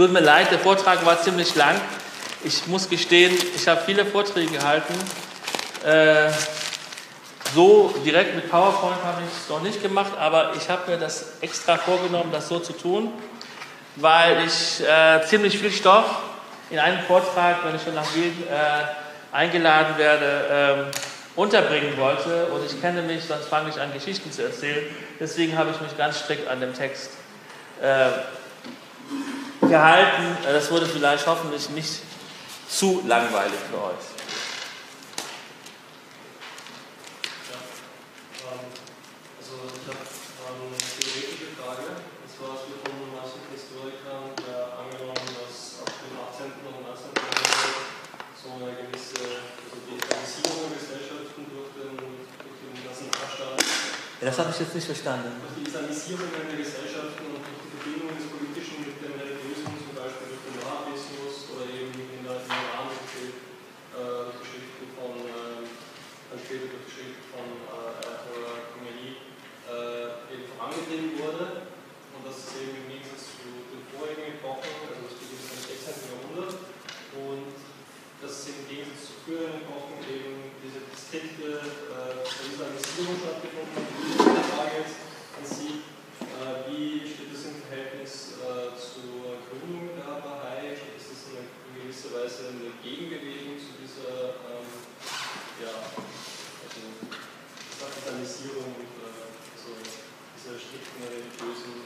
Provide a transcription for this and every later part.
Tut mir leid, der Vortrag war ziemlich lang. Ich muss gestehen, ich habe viele Vorträge gehalten. So direkt mit PowerPoint habe ich es noch nicht gemacht, aber ich habe mir das extra vorgenommen, das so zu tun, weil ich ziemlich viel Stoff in einem Vortrag, wenn ich schon nach Wien eingeladen werde, unterbringen wollte. Und ich kenne mich, sonst fange ich an, Geschichten zu erzählen. Deswegen habe ich mich ganz strikt an dem Text gehalten. Das wurde vielleicht hoffentlich nicht zu langweilig für euch. Also ich habe eine theoretische Frage. Und zwar ist von manchen Historikern angenommen, dass ab dem 18. und 19. Jahrhundert so eine gewisse Digitalisierung der Gesellschaften durch den ganzen Anstand. Das habe ich jetzt nicht verstanden. Durch die Islamisierung der Gesellschaften und durch die Verbindung des Politischen mit dem Religiösen, zum Beispiel durch den Wahhabismus oder eben in der Iran durch die Geschichten von später durch die Geschichte von Ayatollah Khomeini eben vorangetrieben wurde und das ist eben im Gegensatz zu den vorigen Epochen, also das beginnt im 16. Jahrhundert und dass es im Gegensatz zu früheren Epochen eben diese distrikte Islamisierung stattgefunden hat. Die Frage jetzt an Sie, wie steht das im Verhältnis zur Gründung der Bahai? Ist das in gewisser Weise eine Gegenbewegung zu dieser Islamisierung und dieser strikten religiösen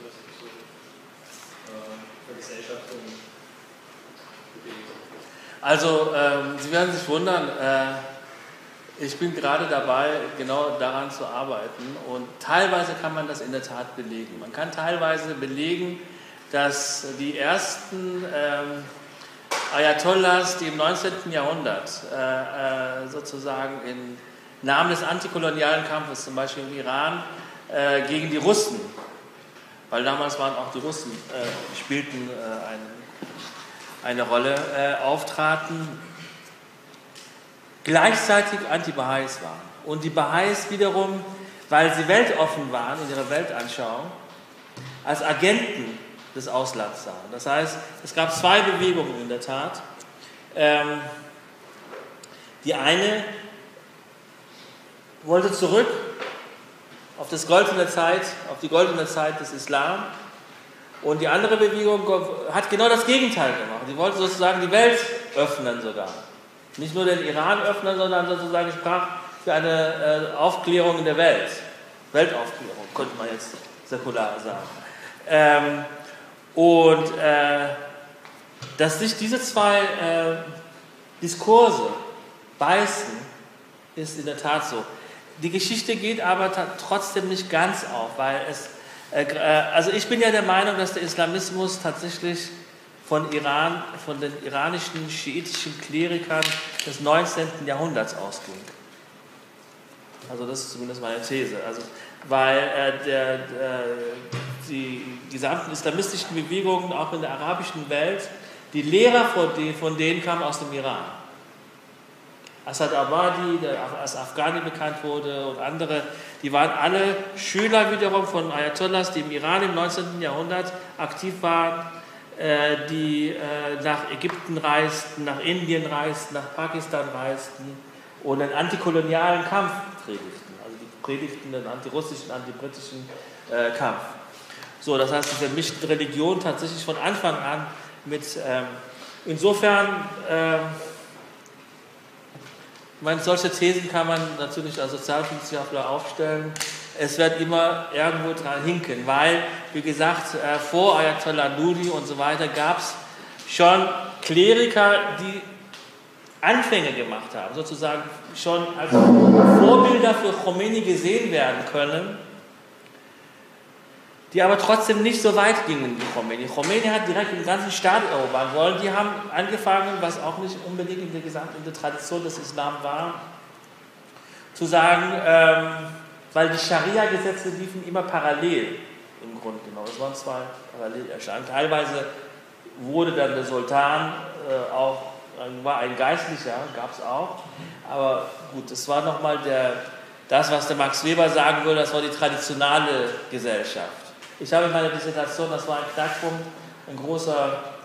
Vergesellschaftung Bewegung? Also, Sie werden sich wundern, ich bin gerade dabei, genau daran zu arbeiten und teilweise kann man das in der Tat belegen. Man kann teilweise belegen, dass die ersten Ayatollahs, die im 19. Jahrhundert sozusagen im Namen des antikolonialen Kampfes, zum Beispiel im Iran, gegen die Russen, weil damals waren auch die Russen, spielten eine Rolle, auftraten, gleichzeitig Anti-Baha'is waren. Und die Baha'is wiederum, weil sie weltoffen waren in ihrer Weltanschauung, als Agenten des Auslands sahen. Das heißt, es gab zwei Bewegungen in der Tat. Die eine wollte zurück auf die goldene Zeit des Islam. Und die andere Bewegung hat genau das Gegenteil gemacht. Die wollte sozusagen die Welt öffnen sogar. Nicht nur den Iran öffnen, sondern sozusagen sprach für eine Aufklärung in der Welt. Weltaufklärung, könnte man jetzt säkular sagen. Dass sich diese zwei Diskurse beißen, ist in der Tat so. Die Geschichte geht aber trotzdem nicht ganz auf, weil also ich bin ja der Meinung, dass der Islamismus tatsächlich von den iranischen schiitischen Klerikern des 19. Jahrhunderts ausging. Also das ist zumindest meine These. Also, weil die gesamten islamistischen Bewegungen, auch in der arabischen Welt, die Lehrer von denen kamen aus dem Iran. Asad Abadi, der als Afghani bekannt wurde, und andere, die waren alle Schüler wiederum von Ayatollahs, die im Iran im 19. Jahrhundert aktiv waren, die nach Ägypten reisten, nach Indien reisten, nach Pakistan reisten und einen antikolonialen Kampf predigten. Also die predigten den antirussischen, antibritischen Kampf. So, das heißt, sie vermischten Religion tatsächlich von Anfang an mit, insofern, solche Thesen kann man natürlich als Sozialwissenschaftler aufstellen. Es wird immer irgendwo dran hinken, weil, wie gesagt, vor Ayatollah Nuri und so weiter gab es schon Kleriker, die Anfänge gemacht haben, sozusagen schon als Vorbilder für Khomeini gesehen werden können, die aber trotzdem nicht so weit gingen wie Khomeini. Khomeini hat direkt den ganzen Staat erobern wollen. Die haben angefangen, was auch nicht unbedingt in der Tradition des Islam war, zu sagen, weil die Scharia-Gesetze liefen immer parallel im Grunde genommen. Es waren zwei Parallelerscheinungen. Teilweise wurde dann der Sultan war ein Geistlicher, gab es auch. Aber gut, das war nochmal das, was der Max Weber sagen würde, das war die traditionelle Gesellschaft. Ich habe in meiner Dissertation, das war ein Knackpunkt, ein großer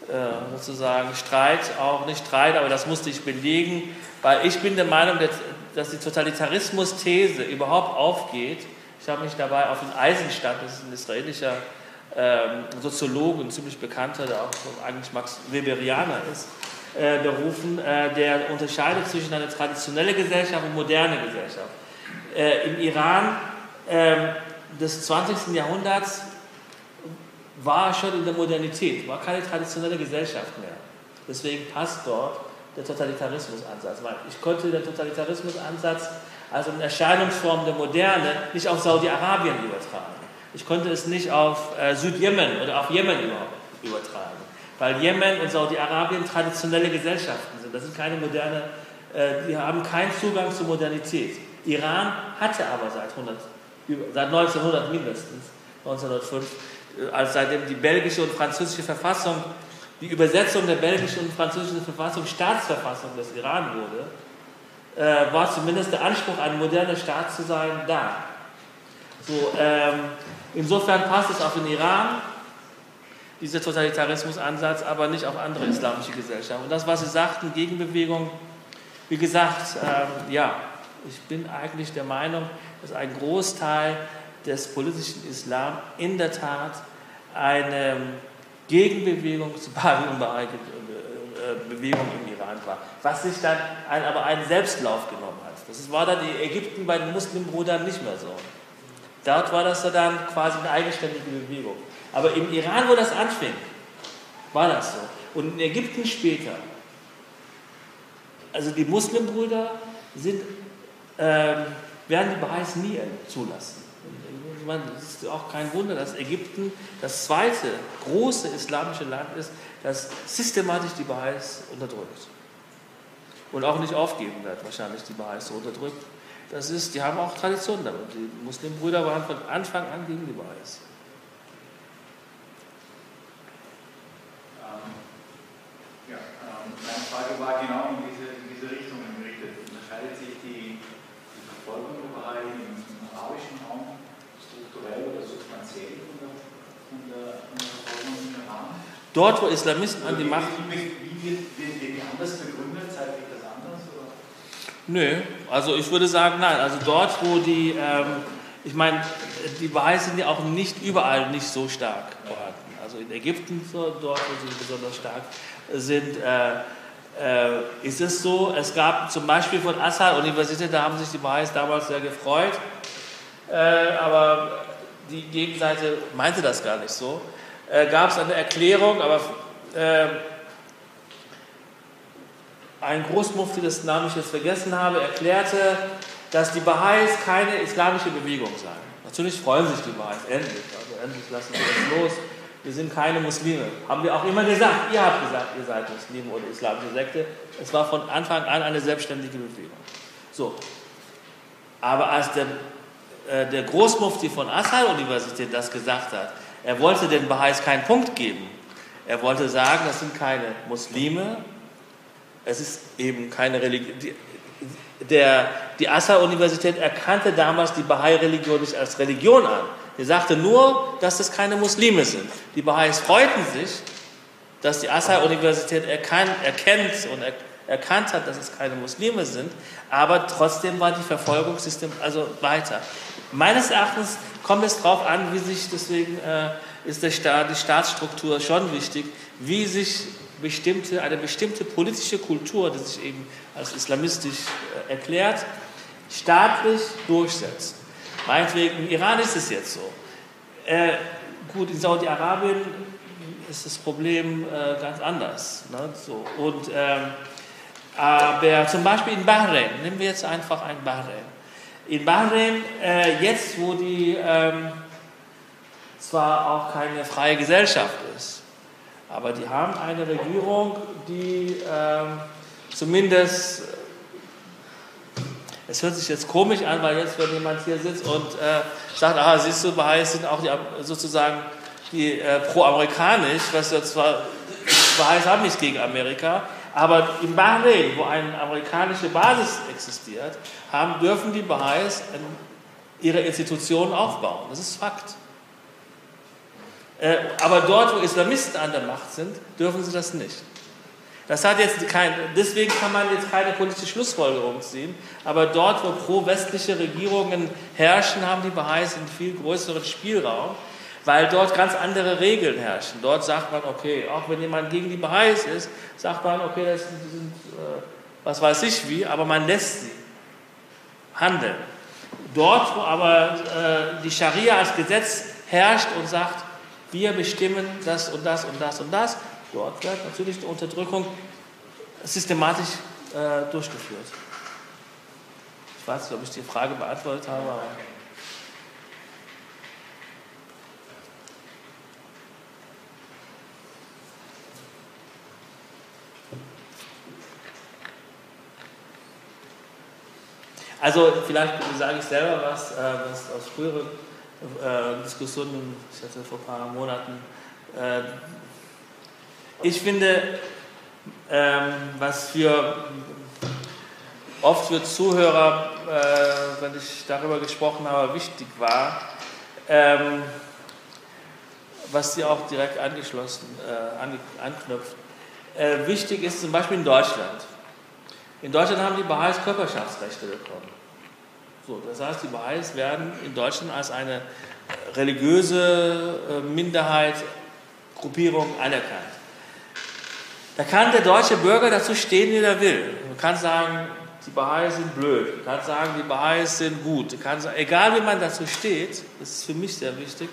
sozusagen Streit, auch nicht Streit, aber das musste ich belegen, weil ich bin der Meinung, dass die Totalitarismus-These überhaupt aufgeht. Ich habe mich dabei auf den Eisenstadt, das ist ein israelischer Soziologe, ein ziemlich bekannter, der auch eigentlich Max Weberianer ist, berufen, der unterscheidet zwischen einer traditionellen Gesellschaft und moderner Gesellschaft. Im Iran des 20. Jahrhunderts war schon in der Modernität, war keine traditionelle Gesellschaft mehr. Deswegen passt dort der Totalitarismusansatz. Weil ich konnte den Totalitarismusansatz, also eine Erscheinungsform der Moderne, nicht auf Saudi-Arabien übertragen. Ich konnte es nicht auf Südjemen oder auf Jemen übertragen. Weil Jemen und Saudi-Arabien traditionelle Gesellschaften sind. Das sind keine moderne, die haben keinen Zugang zur Modernität. Iran hatte aber seit 1900 mindestens, 1905, als seitdem die belgische und französische Verfassung, die Übersetzung der belgischen und französischen Verfassung Staatsverfassung des Iran wurde, war zumindest der Anspruch, ein moderner Staat zu sein, da. So, insofern passt es auf den Iran, dieser Totalitarismusansatz, aber nicht auf andere islamische Gesellschaften. Und das, was Sie sagten, Gegenbewegung, wie gesagt, ja, ich bin eigentlich der Meinung, dass ein Großteil des politischen Islam in der Tat eine Gegenbewegung zur Bewegung im Iran war, was sich dann aber einen Selbstlauf genommen hat. Das war dann in Ägypten bei den Muslimbrüdern nicht mehr so. Dort war das dann quasi eine eigenständige Bewegung. Aber im Iran, wo das anfing, war das so. Und in Ägypten später. Also die Muslimbrüder werden die Baha'is nie zulassen. Es ist auch kein Wunder, dass Ägypten das zweite große islamische Land ist, das systematisch die Baha'is unterdrückt. Und auch nicht aufgeben wird, wahrscheinlich die Baha'is so unterdrückt. Die haben auch Tradition damit. Die Muslimbrüder waren von Anfang an gegen die Baha'is. Meine Frage war genau in diese Richtung gerichtet. Unterscheidet sich die Verfolgung der Baha'is im arabischen Raum strukturell oder substanziell von der Verfolgung im Iran? Dort, wo Islamisten an die Macht... Wie wird die anders begründet? Zeigt sich das anders? Oder? Nö, also ich würde sagen, nein. Also dort, wo die... ich meine, die Baha'is sind ja auch nicht überall nicht so stark vorhanden. Also in Ägypten, dort, wo sie besonders stark sind, ist es so, es gab zum Beispiel von Azhar-Universität, da haben sich die Baha'is damals sehr gefreut, aber die Gegenseite meinte das gar nicht so. Gab es eine Erklärung, aber ein Großmufti, dessen Namen ich jetzt vergessen habe, erklärte, dass die Baha'is keine islamische Bewegung seien. Natürlich freuen sich die Baha'is, endlich, also endlich lassen wir das los. Wir sind keine Muslime. Haben wir auch immer gesagt. Ihr habt gesagt, ihr seid Muslime oder islamische Sekte. Es war von Anfang an eine selbstständige Bewegung. So. Aber als der Großmufti von Azhar-Universität das gesagt hat, er wollte den Baha'is keinen Punkt geben. Er wollte sagen, das sind keine Muslime. Es ist eben keine Religion. Die Azhar-Universität erkannte damals die Bahai-Religion nicht als Religion an. Er sagte nur, dass es keine Muslime sind. Die Baha'is freuten sich, dass die Azhar-Universität erkannt hat, dass es keine Muslime sind, aber trotzdem war die Verfolgungssystem also weiter. Meines Erachtens kommt es darauf an, wie sich, deswegen ist die Staatsstruktur schon wichtig, wie sich eine bestimmte politische Kultur, die sich eben als islamistisch erklärt, staatlich durchsetzt. Meinetwegen, im Iran ist es jetzt so. Gut, in Saudi-Arabien ist das Problem ganz anders. Ne? So. Aber zum Beispiel in Bahrain, nehmen wir jetzt einfach ein Bahrain. In Bahrain, jetzt wo die zwar auch keine freie Gesellschaft ist, aber die haben eine Regierung, die zumindest... Es hört sich jetzt komisch an, weil jetzt, wenn jemand hier sitzt und sagt, siehst du, Baha'is sind auch sozusagen die pro-amerikanisch, was ja zwar, Baha'is haben nichts gegen Amerika, aber in Bahrain, wo eine amerikanische Basis existiert, dürfen die Baha'is ihre Institutionen aufbauen. Das ist Fakt. Aber dort, wo Islamisten an der Macht sind, dürfen sie das nicht. Das hat jetzt deswegen kann man jetzt keine politische Schlussfolgerung ziehen, aber dort, wo pro-westliche Regierungen herrschen, haben die Baha'is einen viel größeren Spielraum, weil dort ganz andere Regeln herrschen. Dort sagt man, okay, auch wenn jemand gegen die Baha'is ist, sagt man, okay, das sind was weiß ich wie, aber man lässt sie handeln. Dort, wo aber die Scharia als Gesetz herrscht und sagt, wir bestimmen das und das und das und das, dort wird natürlich die Unterdrückung systematisch durchgeführt. Ich weiß nicht, ob ich die Frage beantwortet habe. Aber also vielleicht sage ich selber was aus früheren Diskussionen, ich hatte vor ein paar Monaten. Ich finde, was oft für Zuhörer, wenn ich darüber gesprochen habe, wichtig war, was sie auch direkt anknüpft. Wichtig ist zum Beispiel in Deutschland. In Deutschland haben die Baha'is Körperschaftsrechte bekommen. So, das heißt, die Baha'is werden in Deutschland als eine religiöse Minderheit, Gruppierung anerkannt. Da kann der deutsche Bürger dazu stehen, wie er will. Man kann sagen, die Baha'is sind blöd. Man kann sagen, die Baha'is sind gut. Man kann sagen, egal wie man dazu steht, das ist für mich sehr wichtig,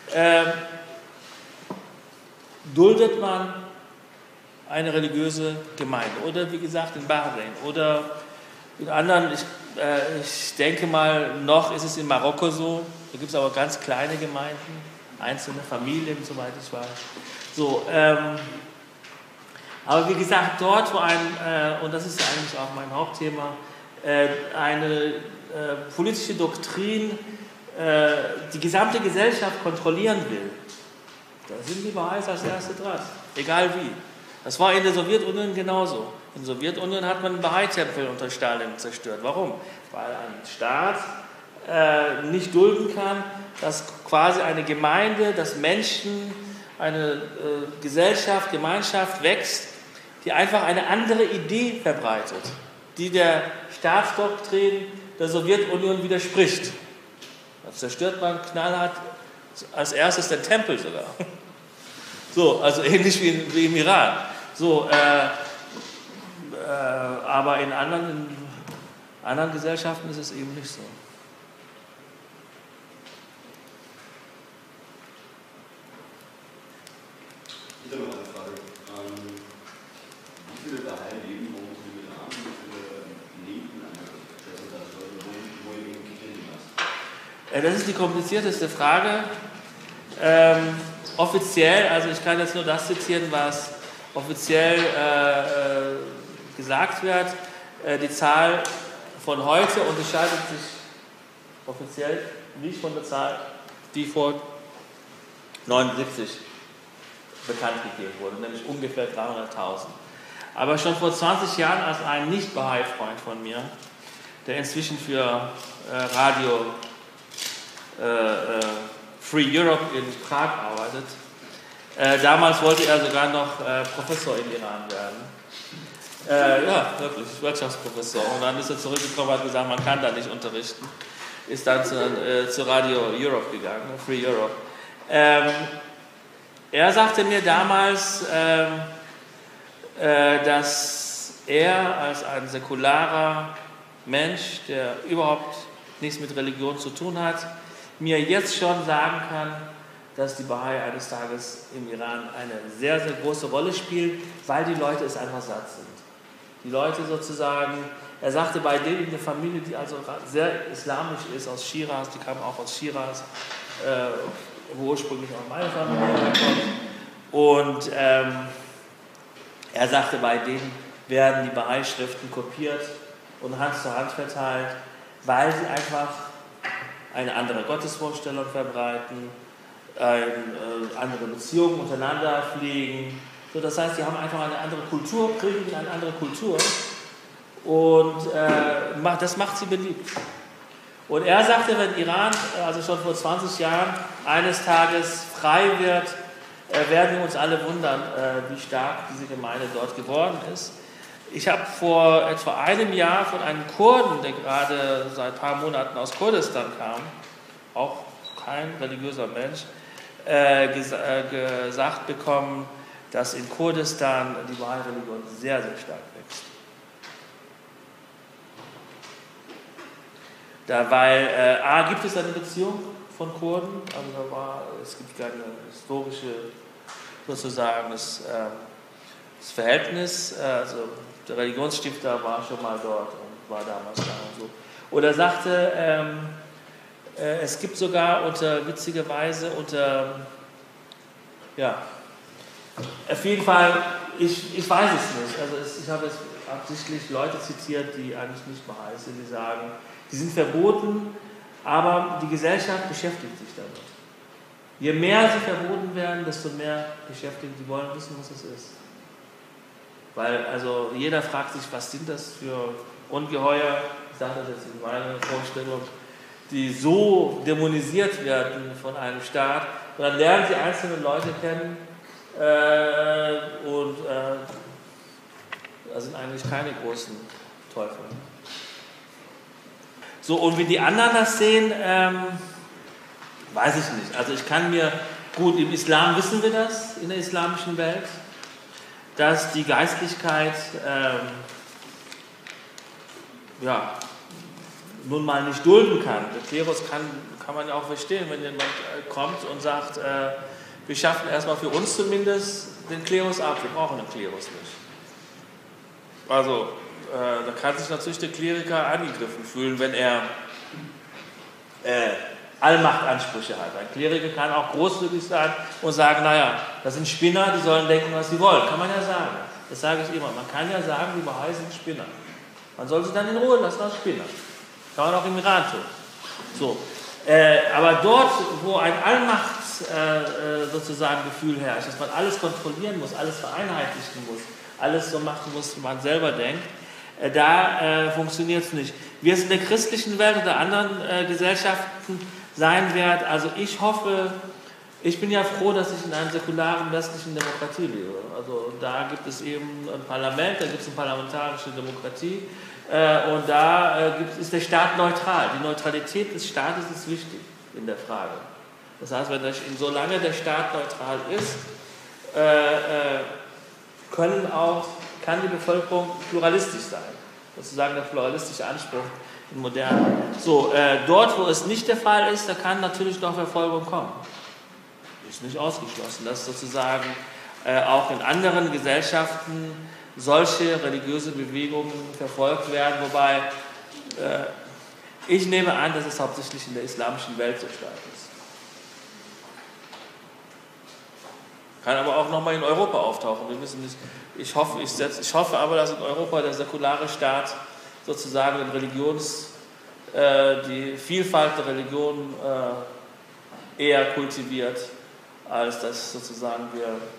duldet man eine religiöse Gemeinde. Oder wie gesagt in Bahrain oder in anderen, ich denke mal, noch ist es in Marokko so, da gibt es aber ganz kleine Gemeinden, einzelne Familien, soweit ich weiß. So, aber wie gesagt, dort, wo und das ist eigentlich auch mein Hauptthema, eine politische Doktrin die gesamte Gesellschaft kontrollieren will, da sind die Baha'is als Erste dran, egal wie. Das war in der Sowjetunion genauso. In der Sowjetunion hat man einen Bahai-Tempel unter Stalin zerstört. Warum? Weil ein Staat nicht dulden kann, dass quasi eine Gemeinde, dass Menschen, eine Gesellschaft, Gemeinschaft wächst, die einfach eine andere Idee verbreitet, die der Staatsdoktrin der Sowjetunion widerspricht. Da zerstört man knallhart als erstes den Tempel sogar. So, also ähnlich wie im Iran. So, aber in anderen Gesellschaften ist es eben nicht so. Ich habe noch eine Frage. Wie viele Bahai leben momentan im Iran? Wie viele leben wo ihr eben Kinder lasst? Das ist die komplizierteste Frage. Offiziell, also ich kann jetzt nur das zitieren, was offiziell gesagt wird. Die Zahl von heute unterscheidet sich offiziell nicht von der Zahl, die vor 1979 bekannt gegeben wurde, nämlich ungefähr 300.000. Aber schon vor 20 Jahren als ein Nicht-Bahai-Freund von mir, der inzwischen für Radio Free Europe in Prag arbeitet, damals wollte er sogar noch Professor im Iran werden. Ja, wirklich, Wirtschaftsprofessor. Und dann ist er zurückgekommen und hat gesagt, man kann da nicht unterrichten. Ist dann zu Radio Europe gegangen, Free Europe. Er sagte mir damals, dass er als ein säkularer Mensch, der überhaupt nichts mit Religion zu tun hat, mir jetzt schon sagen kann, dass die Bahai eines Tages im Iran eine sehr, sehr große Rolle spielen, weil die Leute es einfach satt sind. Die Leute sozusagen, er sagte, bei denen in der Familie, die also sehr islamisch ist, aus Schiraz, die kamen auch aus Schiraz, wo ursprünglich auch meine Familie herkommt. Und er sagte, bei denen werden die Bahai-Schriften kopiert und Hand zu Hand verteilt, weil sie einfach eine andere Gottesvorstellung verbreiten, andere Beziehungen untereinander pflegen. So, das heißt, sie haben einfach eine andere Kultur, kriegen eine andere Kultur und das macht sie beliebt. Und er sagte, wenn Iran, also schon vor 20 Jahren, eines Tages frei wird, werden wir uns alle wundern, wie stark diese Gemeinde dort geworden ist. Ich habe vor etwa einem Jahr von einem Kurden, der gerade seit ein paar Monaten aus Kurdistan kam, auch kein religiöser Mensch, gesagt bekommen, dass in Kurdistan die Bahai-Religion sehr, sehr stark wächst. Weil A, gibt es eine Beziehung von Kurden, also es gibt keine historische, sozusagen, das Verhältnis, also der Religionsstifter war schon mal dort und war damals da und so. Oder sagte, es gibt sogar witzigerweise auf jeden Fall, ich weiß es nicht, also ich habe jetzt absichtlich Leute zitiert, die eigentlich nicht Bahai sind, die sagen, die sind verboten, aber die Gesellschaft beschäftigt sich damit. Je mehr sie verboten werden, desto mehr beschäftigt, die wollen wissen, was es ist. Weil also jeder fragt sich, was sind das für Ungeheuer, ich sage das jetzt in meiner Vorstellung, die so dämonisiert werden von einem Staat. Und dann lernen sie einzelne Leute kennen da sind eigentlich keine großen Teufel. So, und wie die anderen das sehen, weiß ich nicht. Also ich kann mir, gut, im Islam wissen wir das, in der islamischen Welt, dass die Geistlichkeit nun mal nicht dulden kann. Der Klerus kann man ja auch verstehen, wenn jemand kommt und sagt, wir schaffen erstmal für uns zumindest den Klerus ab, wir brauchen den Klerus nicht. Also, da kann sich natürlich der Kleriker angegriffen fühlen, wenn er Allmachtansprüche hat. Ein Kleriker kann auch großzügig sein und sagen, naja, das sind Spinner, die sollen denken, was sie wollen. Kann man ja sagen. Das sage ich immer. Man kann ja sagen, die Bahai sind Spinner. Man soll sie dann in Ruhe lassen als Spinner. Kann man auch im Iran tun. So. Aber dort, wo ein sozusagen Gefühl herrscht, dass man alles kontrollieren muss, alles vereinheitlichen muss, alles so machen muss, wie man selber denkt, da funktioniert es nicht. Wie es in der christlichen Welt oder anderen Gesellschaften sein wird, also ich hoffe, ich bin ja froh, dass ich in einer säkularen westlichen Demokratie lebe. Also da gibt es eben ein Parlament, da gibt es eine parlamentarische Demokratie und da ist der Staat neutral. Die Neutralität des Staates ist wichtig in der Frage. Das heißt, solange der Staat neutral ist, kann die Bevölkerung pluralistisch sein. Sozusagen der pluralistische Anspruch in modernen. So, dort, wo es nicht der Fall ist, da kann natürlich noch Verfolgung kommen. Ist nicht ausgeschlossen, dass sozusagen auch in anderen Gesellschaften solche religiöse Bewegungen verfolgt werden, wobei ich nehme an, dass es hauptsächlich in der islamischen Welt so stark ist. Kann aber auch nochmal in Europa auftauchen. Wir wissen nicht. Ich hoffe aber, dass in Europa der säkulare Staat sozusagen die Vielfalt der Religionen eher kultiviert, als dass sozusagen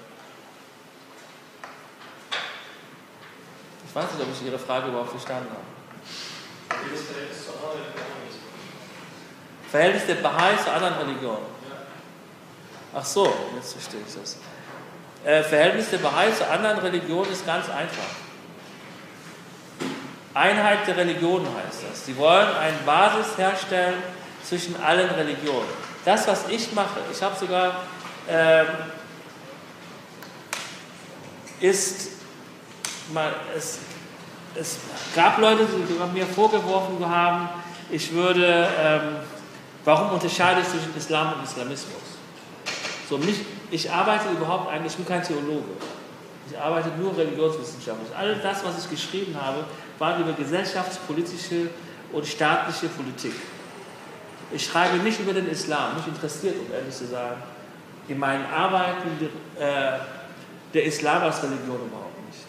ich weiß nicht, ob ich Ihre Frage überhaupt verstanden habe. Wie das Verhältnis zu anderen Religionen ist. Verhältnis der Bahai zu anderen Religionen? Ach so, jetzt verstehe ich das. Verhältnis der Bahai zu anderen Religionen ist ganz einfach. Einheit der Religionen heißt das. Sie wollen eine Basis herstellen zwischen allen Religionen. Das, was ich mache, ich habe sogar, es gab Leute, die mir vorgeworfen haben, warum unterscheide ich zwischen Islam und Islamismus? So, ich arbeite überhaupt eigentlich, ich bin kein Theologe. Ich arbeite nur religionswissenschaftlich. All das, was ich geschrieben habe, war über gesellschaftspolitische und staatliche Politik. Ich schreibe nicht über den Islam, mich interessiert, um ehrlich zu sagen, in meinen Arbeiten der Islam als Religion überhaupt nicht.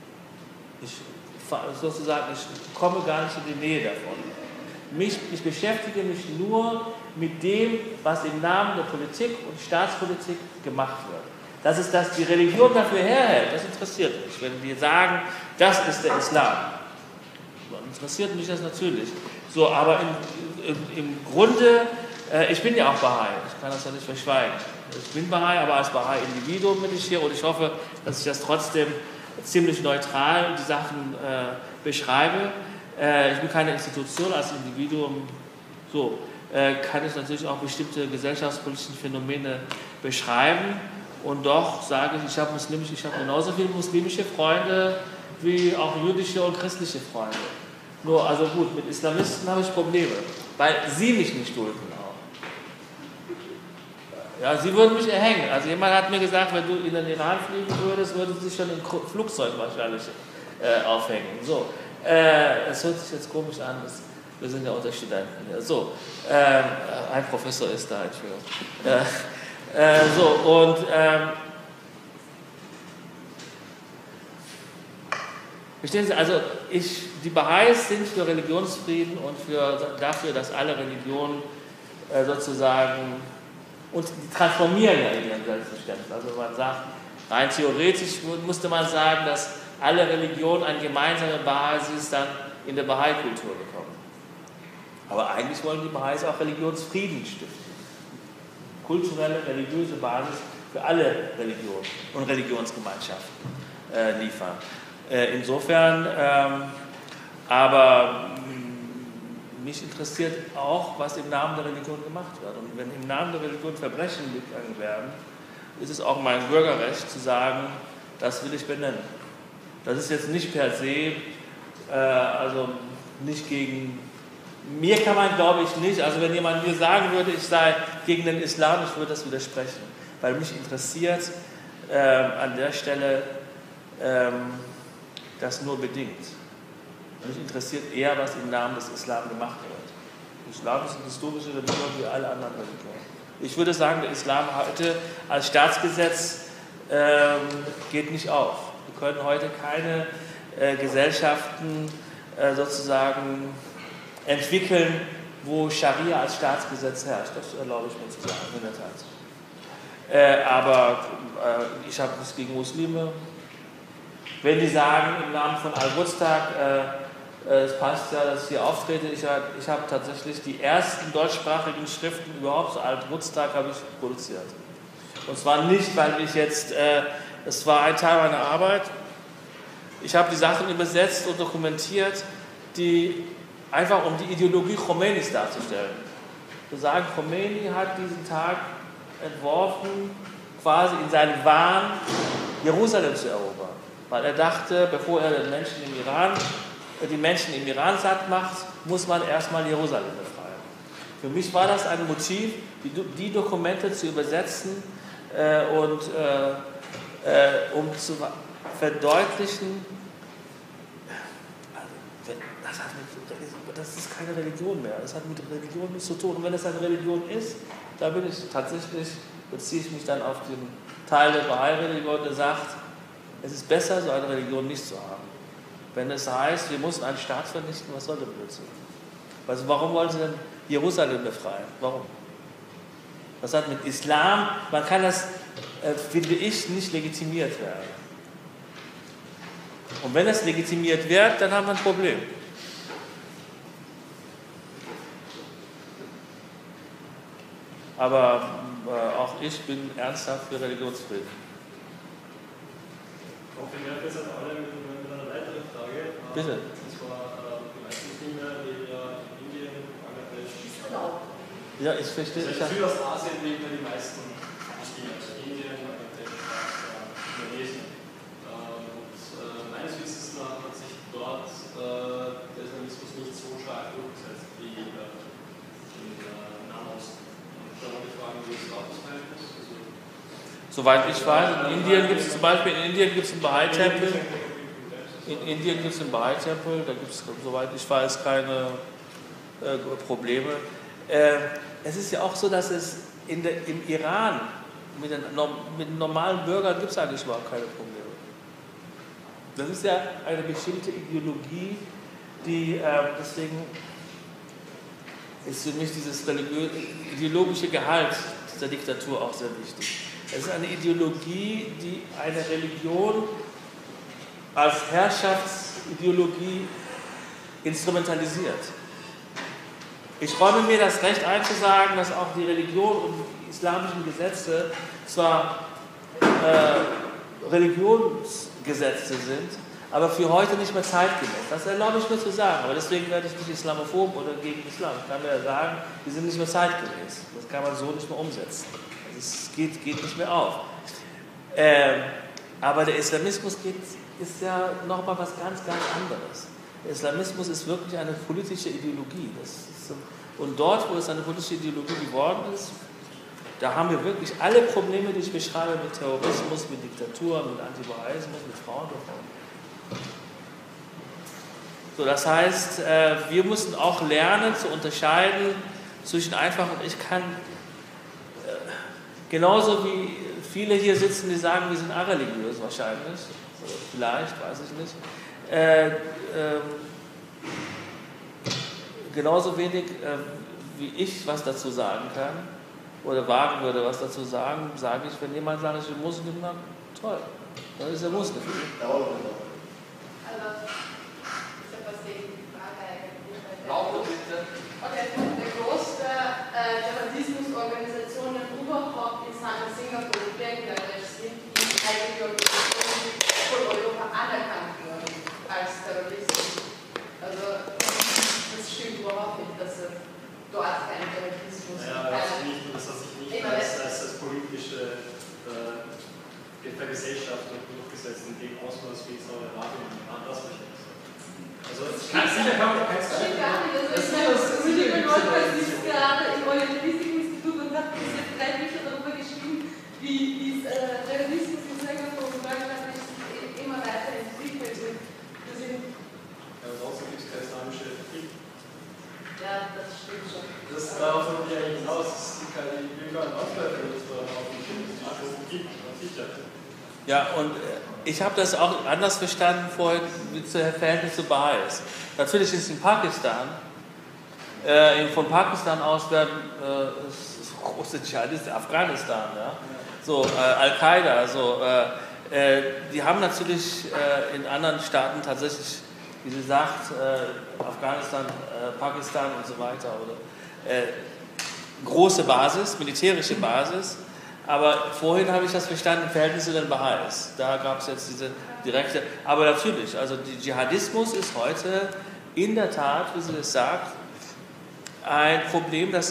Ich komme gar nicht in die Nähe davon. Ich beschäftige mich nur mit dem, was im Namen der Politik und Staatspolitik gemacht wird. Dass die Religion dafür herhält, das interessiert mich. Wenn wir sagen, das ist der Islam, interessiert mich das natürlich. So, aber im Grunde, ich bin ja auch Bahai, ich kann das ja nicht verschweigen. Ich bin Bahai, aber als Bahai-Individuum bin ich hier und ich hoffe, dass ich das trotzdem ziemlich neutral die Sachen beschreibe. Ich bin keine Institution, als Individuum so kann ich natürlich auch bestimmte gesellschaftspolitische Phänomene beschreiben und doch sage ich habe genauso viele muslimische Freunde wie auch jüdische und christliche Freunde. Nur, also gut, mit Islamisten habe ich Probleme, weil sie mich nicht dulden auch. Ja, sie würden mich erhängen. Also jemand hat mir gesagt, wenn du in den Iran fliegen würdest, würdest du dich schon im Flugzeug wahrscheinlich aufhängen. So, es hört sich jetzt komisch an, wir sind ja unter Studenten. Ja, so, ein Professor ist da, Entschuldigung. Verstehen Sie, also die Baha'is sind für Religionsfrieden und dafür, dass alle Religionen sozusagen, und die transformieren ja in ihrem Selbstverständnis. Also man sagt, rein theoretisch musste man sagen, dass alle Religionen eine gemeinsame Basis dann in der Bahai-Kultur bekommen. Aber eigentlich wollen die Baha'is auch Religionsfrieden stiften. Kulturelle, religiöse Basis für alle Religionen und Religionsgemeinschaften liefern. Insofern, aber mich interessiert auch, was im Namen der Religion gemacht wird. Und wenn im Namen der Religion Verbrechen begangen werden, ist es auch mein Bürgerrecht zu sagen, das will ich benennen. Das ist jetzt nicht per se, also nicht gegen, mir kann man glaube ich nicht, also wenn jemand mir sagen würde, ich sei gegen den Islam, ich würde das widersprechen, weil mich interessiert an der Stelle das nur bedingt. Mich interessiert eher, was im Namen des Islam gemacht wird. Islam ist eine historische Religion wie alle anderen Religionen. Ich würde sagen, der Islam heute als Staatsgesetz geht nicht auf. Wir können heute keine Gesellschaften sozusagen entwickeln, wo Scharia als Staatsgesetz herrscht. Das erlaube ich mir zu sagen, in der Tat. Aber ich habe nichts gegen Muslime. Wenn die sagen, im Namen von Al-Quds-Tag, es passt ja, dass ich hier auftrete, ich habe tatsächlich die ersten deutschsprachigen Schriften überhaupt zu Al-Quds-Tag habe ich produziert. Und zwar nicht, weil ich jetzt, es war ein Teil meiner Arbeit, ich habe die Sachen übersetzt und dokumentiert, die einfach um die Ideologie Khomeinis darzustellen. Wir sagen, Khomeini hat diesen Tag entworfen, quasi in seinem Wahn, Jerusalem zu erobern. Weil er dachte, bevor er die Menschen im Iran satt macht, muss man erstmal Jerusalem befreien. Für mich war das ein Motiv, die Dokumente zu übersetzen und um zu verdeutlichen, das ist keine Religion mehr, das hat mit Religion nichts zu tun. Und wenn es eine Religion ist, da beziehe ich mich dann auf den Teil der Bahai-Religion, der sagt, es ist besser, so eine Religion nicht zu haben. Wenn es heißt, wir müssen einen Staat vernichten, was soll der Blödsinn? Also warum wollen sie denn Jerusalem befreien? Warum? Das hat mit Islam, man kann das, finde ich, nicht legitimiert werden. Und wenn es legitimiert wird, dann haben wir ein Problem. Aber auch ich bin ernsthaft für Religionsfrieden. Auch wir merken es an alle mit einer weiteren Frage. Bitte. Und zwar, die meisten Muslime leben ja in Indien, Bangladesch. Ja, ich verstehe. Also in Südostasien leben ja die meisten Muslime, also Indien, Bangladesch, Indonesien. Und meines Wissens nach hat sich dort der Islamismus nicht so stark durchgesetzt wie in Nahen Osten. Und da wollte ich fragen, wie ist das Verhältnis? Soweit ich weiß, in Indien gibt es zum Beispiel einen Bahai-Tempel. In Indien gibt es einen Bahai-Tempel, da gibt es, soweit ich weiß, keine Probleme. Es ist ja auch so, dass es im Iran mit den normalen Bürgern gibt es eigentlich überhaupt keine Probleme. Das ist ja eine bestimmte Ideologie, die deswegen ist für mich dieses ideologische Gehalt dieser Diktatur auch sehr wichtig. Es ist eine Ideologie, die eine Religion als Herrschaftsideologie instrumentalisiert. Ich räume mir das Recht ein zu sagen, dass auch die Religion und die islamischen Gesetze zwar Religionsgesetze sind, aber für heute nicht mehr zeitgemäß. Das erlaube ich mir zu sagen, aber deswegen werde ich nicht islamophob oder gegen Islam. Ich kann mir ja sagen, die sind nicht mehr zeitgemäß. Das kann man so nicht mehr umsetzen. Also es geht nicht mehr auf. Aber der Islamismus ist ja nochmal was ganz, ganz anderes. Der Islamismus ist wirklich eine politische Ideologie. Und dort, wo es eine politische Ideologie geworden ist, da haben wir wirklich alle Probleme, die ich beschreibe, mit Terrorismus, mit Diktatur, mit Antibaha'ismus, mit Frauenreform. So, das heißt, wir müssen auch lernen zu unterscheiden zwischen einfach und ich kann, genauso wie viele hier sitzen, die sagen, wir sind areligiös wahrscheinlich, oder vielleicht, weiß ich nicht, genauso wenig wie ich was dazu sagen kann oder wagen würde, was dazu sagen, sage ich, wenn jemand sagt, ich bin Muslim, dann toll, dann ist er Muslim. Also, ich habe was gegen die Frage eigentlich. Lauter bitte. Okay, der größte Dschihadismus-Organisationen überhaupt in Singapur und Bangladesch sind die eigene Organisationen, die von Europa anerkannt wurden als Terroristen. Also, das stimmt überhaupt nicht, dass es dort kein Terrorismus gibt. Ja, das hat sich nicht als politische Vergesellschaftung durchgesetzt, in dem Ausmaß wie Saudi-Arabien und das möchte ich sagen. Also, sicher kann man kein stimmt gar nicht. Also, ich meine, ist gerade im Orientalistik-Institut und hat bis jetzt 3 Bücher darüber geschrieben, wie Terrorismus in Singapur und Bangladesch sich immer weiter entwickelt. Aber trotzdem gibt es keine islamische Krieg. Ja, das stimmt schon. Darauf wollte ich eigentlich hinaus. Es gibt keine illegalen Ausläufer, die es da auf dem Kind gibt. Sicher. Ja, und ich habe das auch anders verstanden vorhin mit dem Verhältnis zu Baha'is. Natürlich ist in Pakistan, von Pakistan aus werden große Dschihadisten, Afghanistan, ja? So, Al-Qaida, so, die haben natürlich in anderen Staaten tatsächlich, wie sie sagt, Afghanistan, Pakistan und so weiter, oder große Basis, militärische Basis. Aber vorhin habe ich das verstanden im Verhältnis zu den Baha'is. Da gab es jetzt diese direkte. Aber natürlich, also der Dschihadismus ist heute in der Tat, wie sie das sagt, ein Problem, das.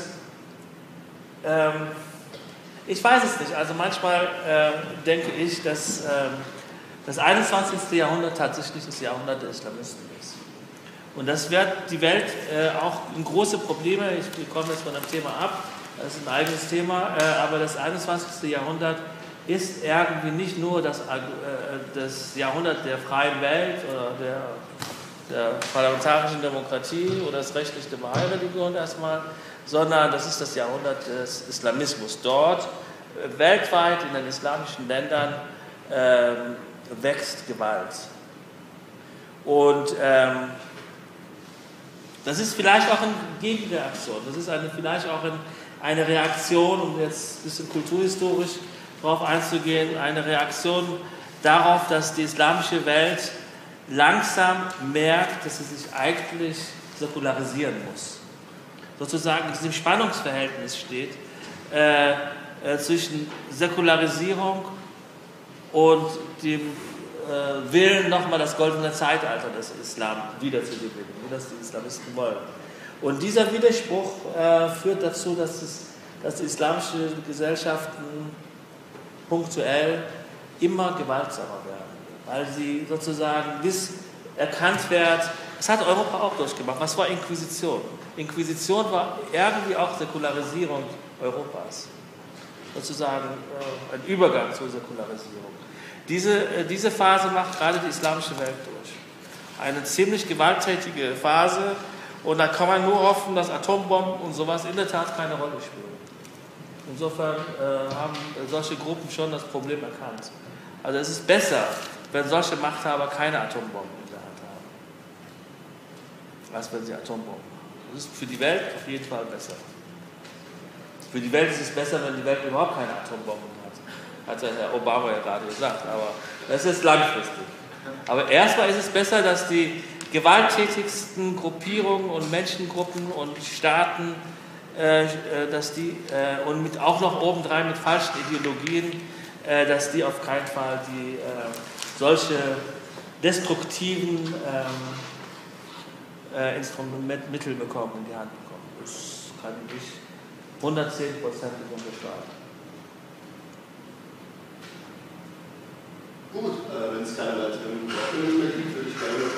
Ich weiß es nicht. Also manchmal denke ich, dass das 21. Jahrhundert tatsächlich das Jahrhundert der Islamisten ist. Und das wird die Welt auch in große Probleme. Wir kommen jetzt von dem Thema ab. Das ist ein eigenes Thema, aber das 21. Jahrhundert ist irgendwie nicht nur das Jahrhundert der freien Welt oder der parlamentarischen Demokratie oder das rechtliche Wahlreligion erstmal, sondern das ist das Jahrhundert des Islamismus. Dort, weltweit in den islamischen Ländern, wächst Gewalt. Und das ist vielleicht auch eine Gegenreaktion, das ist vielleicht auch eine Reaktion, um jetzt ein bisschen kulturhistorisch darauf einzugehen, eine Reaktion darauf, dass die islamische Welt langsam merkt, dass sie sich eigentlich säkularisieren muss. Sozusagen in diesem Spannungsverhältnis steht zwischen Säkularisierung und dem Willen, nochmal das goldene Zeitalter des Islam wiederzugewinnen, wie das die Islamisten wollen. Und dieser Widerspruch führt dazu, dass die islamischen Gesellschaften punktuell immer gewaltsamer werden, weil sie sozusagen bis erkannt wird. Das hat Europa auch durchgemacht. Was war Inquisition? Inquisition war irgendwie auch Säkularisierung Europas, sozusagen ein Übergang zur Säkularisierung. Diese Phase macht gerade die islamische Welt durch. Eine ziemlich gewalttätige Phase. Und da kann man nur hoffen, dass Atombomben und sowas in der Tat keine Rolle spielen. Insofern haben solche Gruppen schon das Problem erkannt. Also es ist besser, wenn solche Machthaber keine Atombomben in der Hand haben, als wenn sie Atombomben haben. Das ist für die Welt auf jeden Fall besser. Für die Welt ist es besser, wenn die Welt überhaupt keine Atombomben hat. Hat ja Herr Obama ja gerade gesagt, aber das ist langfristig. Aber erstmal ist es besser, dass die gewalttätigsten Gruppierungen und Menschengruppen und Staaten, dass die, und mit, auch noch obendrein mit falschen Ideologien, dass die auf keinen Fall die solche destruktiven Mittel bekommen, in die Hand bekommen. Das kann ich 110% unterschreiben. Gut, wenn es keine weiteren Wortmeldungen mehr gibt, würde ich gerne